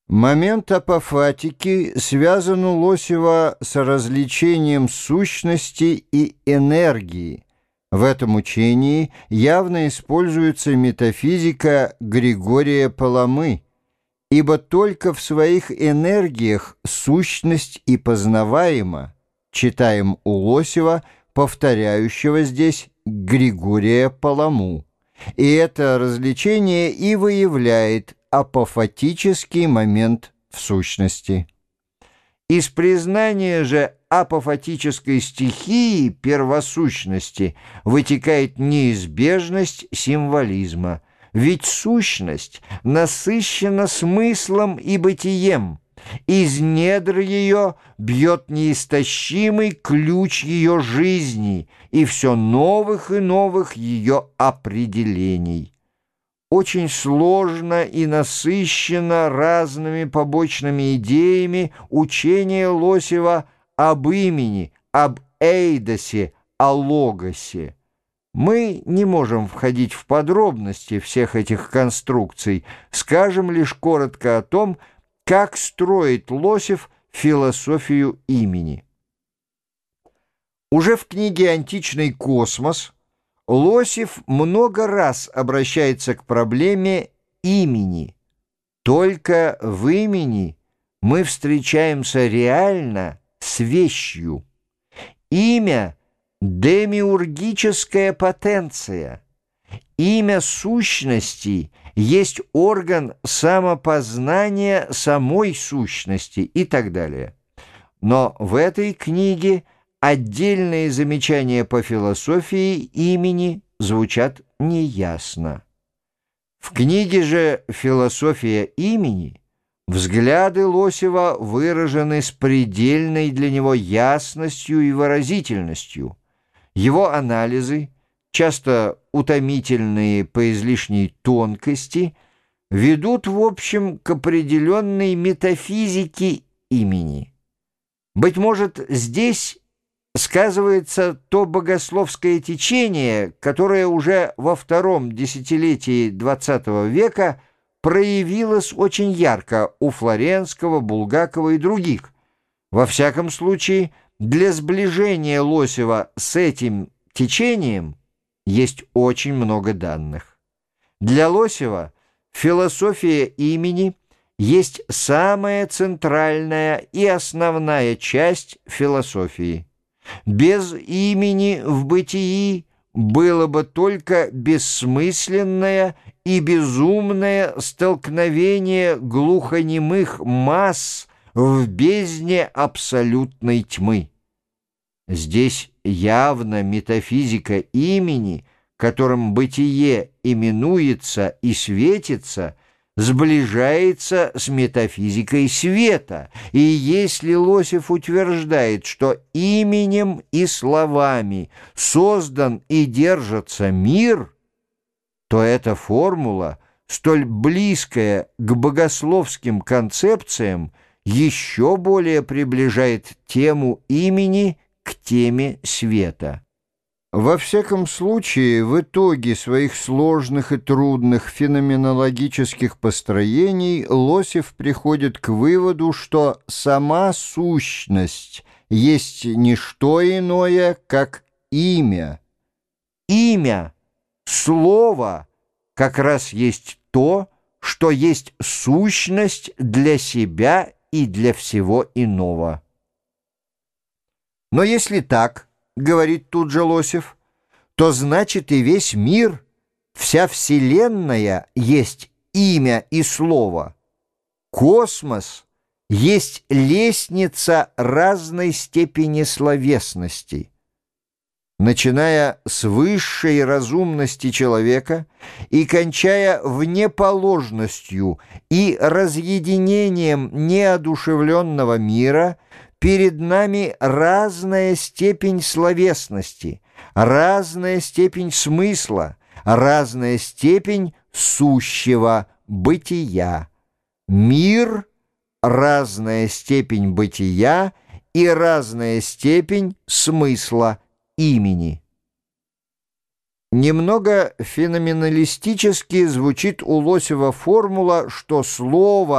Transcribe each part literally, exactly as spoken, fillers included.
Момент апофатики связан у Лосева с развлечением сущности и энергии. В этом учении явно используется метафизика Григория Паламы, ибо только в своих энергиях сущность и познаваема, читаем у Лосева, повторяющего здесь Григория Паламу. И это развлечение и выявляет апофатический момент в сущности. Из признания же апофатической стихии первосущности вытекает неизбежность символизма, ведь сущность насыщена смыслом и бытием, из недр ее бьет неистощимый ключ ее жизни и все новых и новых ее определений. Очень сложно и насыщено разными побочными идеями учение Лосева об имени, об эйдосе, о логосе. Мы не можем входить в подробности всех этих конструкций, скажем лишь коротко о том, как строит Лосев философию имени. Уже в книге «Античный космос» Лосев много раз обращается к проблеме имени. Только в имени мы встречаемся реально с вещью. Имя — демиургическая потенция. Имя сущности есть орган самопознания самой сущности и так далее. Но в этой книге отдельные замечания по философии имени звучат неясно. В книге же «Философия имени» взгляды Лосева выражены с предельной для него ясностью и выразительностью. Его анализы, часто утомительные по излишней тонкости, ведут, в общем, к определенной метафизике имени. Быть может, здесь сказывается то богословское течение, которое уже во втором десятилетии двадцатого века проявилось очень ярко у Флоренского, Булгакова и других. Во всяком случае, для сближения Лосева с этим течением есть очень много данных. Для Лосева философия имени есть самая центральная и основная часть философии. Без имени в бытии было бы только бессмысленное и безумное столкновение глухонемых масс в бездне абсолютной тьмы. Здесь явно метафизика имени, которым бытие именуется и светится, сближается с метафизикой света, и если Лосев утверждает, что именем и словами создан и держится мир, то эта формула, столь близкая к богословским концепциям, еще более приближает тему имени к теме света. Во всяком случае, в итоге своих сложных и трудных феноменологических построений Лосев приходит к выводу, что сама сущность есть не что иное, как имя. Имя, слово, как раз есть то, что есть сущность для себя и для всего иного. Но если так, говорит тут же Лосев, то значит и весь мир, вся Вселенная есть имя и слово. Космос есть лестница разной степени словесности. Начиная с высшей разумности человека и кончая внеположностью и разъединением неодушевленного мира, перед нами разная степень словесности, разная степень смысла, разная степень сущего бытия. Мир, разная степень бытия и разная степень смысла имени. Немного феноменалистически звучит у Лосева формула, что слово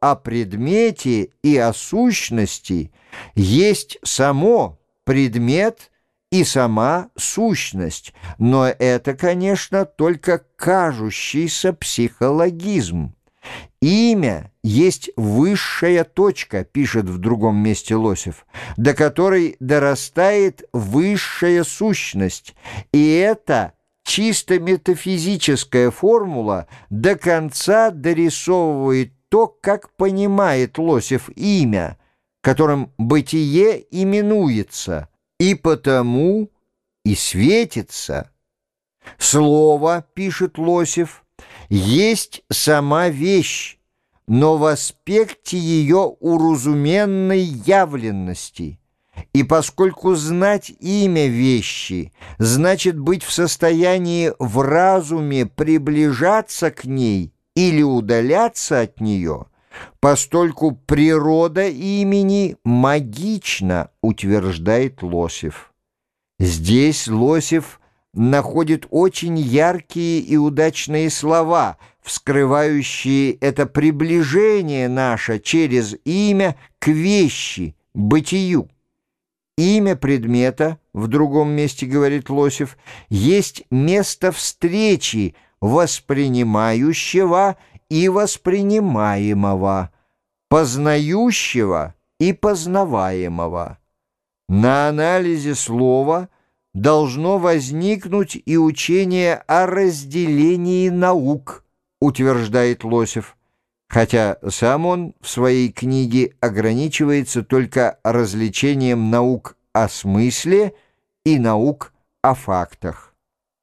о предмете и о сущности есть само предмет и сама сущность, но это, конечно, только кажущийся психологизм. Имя есть высшая точка, пишет в другом месте Лосев, до которой дорастает высшая сущность, и это чисто метафизическая формула до конца дорисовывает то, как понимает Лосев имя, которым бытие именуется, и потому и светится. Слово, пишет Лосев, есть сама вещь, но в аспекте ее уразуменной явленности. И поскольку знать имя вещи значит быть в состоянии в разуме приближаться к ней или удаляться от нее, постольку природа имени магична, утверждает Лосев. Здесь Лосев находит очень яркие и удачные слова, вскрывающие это приближение наше через имя к вещи, бытию. Имя предмета, в другом месте говорит Лосев, есть место встречи воспринимающего и воспринимаемого, познающего и познаваемого. На анализе слова должно возникнуть и учение о разделении наук, утверждает Лосев, хотя сам он в своей книге ограничивается только развлечением наук о смысле и наук о фактах.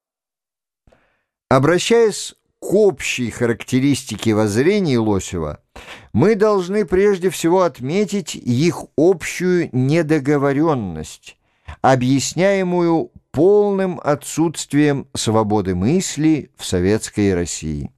Обращаясь к общей характеристике воззрений Лосева, мы должны прежде всего отметить их общую недоговоренность, объясняемую полным отсутствием свободы мысли в советской России.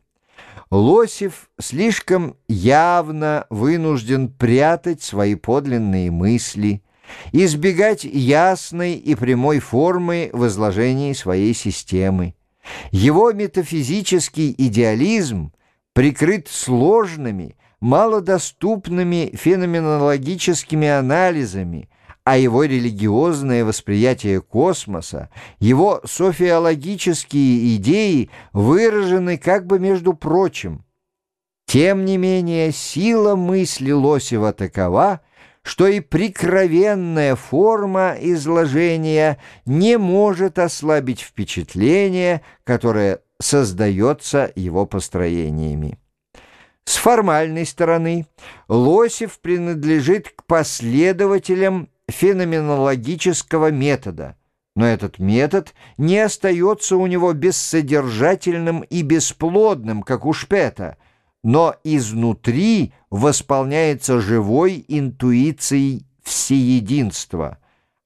Лосев слишком явно вынужден прятать свои подлинные мысли, избегать ясной и прямой формы в изложении своей системы. Его метафизический идеализм прикрыт сложными, малодоступными феноменологическими анализами, а его религиозное восприятие космоса, его софиологические идеи выражены как бы между прочим. Тем не менее, сила мысли Лосева такова, что и прикровенная форма изложения не может ослабить впечатление, которое создается его построениями. С формальной стороны Лосев принадлежит к последователям феноменологического метода, но этот метод не остается у него бессодержательным и бесплодным, как у Шпета, но изнутри восполняется живой интуицией всеединства.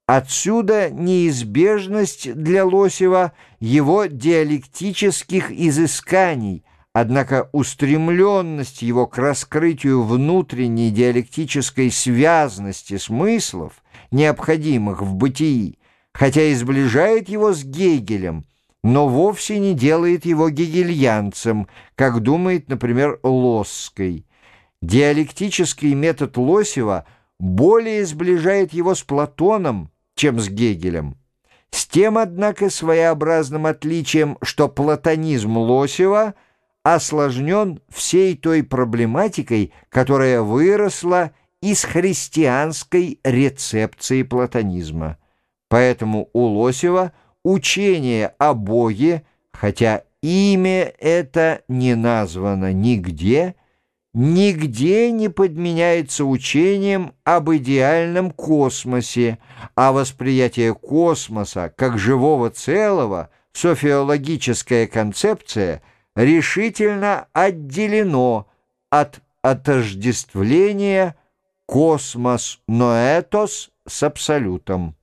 Отсюда неизбежность для Лосева его диалектических изысканий, однако устремленность его к раскрытию внутренней диалектической связности смыслов, необходимых в бытии, хотя и сближает его с Гегелем, но вовсе не делает его гегельянцем, как думает, например, Лосский. Диалектический метод Лосева более сближает его с Платоном, чем с Гегелем. С тем, однако, своеобразным отличием, что платонизм Лосева осложнен всей той проблематикой, которая выросла из христианской рецепции платонизма. Поэтому у Лосева учение о Боге, хотя имя это не названо нигде, нигде не подменяется учением об идеальном космосе, а восприятие космоса как живого целого, софиологическая концепция, решительно отделено от отождествления космос ноэтос с абсолютом,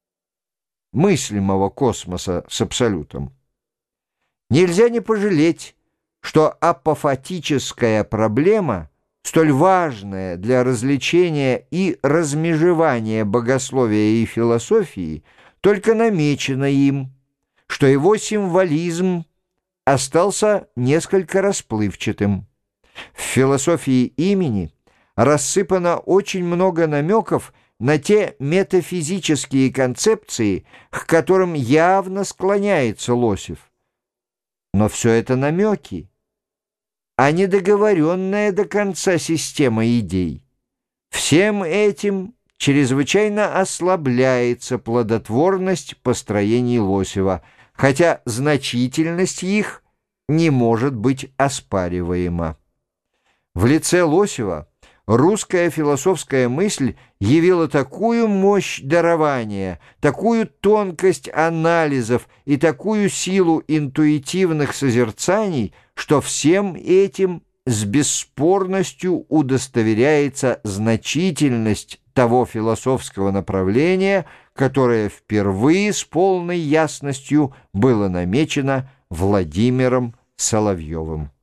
мыслимого космоса с абсолютом. Нельзя не пожалеть, что апофатическая проблема, столь важная для развлечения и размежевания богословия и философии, только намечена им, что его символизм остался несколько расплывчатым. В философии имени рассыпано очень много намеков на те метафизические концепции, к которым явно склоняется Лосев. Но все это намеки, а не договоренная до конца система идей. Всем этим чрезвычайно ослабляется плодотворность построений Лосева, хотя значительность их не может быть оспариваема. В лице Лосева русская философская мысль явила такую мощь дарования, такую тонкость анализов и такую силу интуитивных созерцаний, что всем этим с бесспорностью удостоверяется значительность того философского направления, которое впервые с полной ясностью было намечено Владимиром Соловьевым.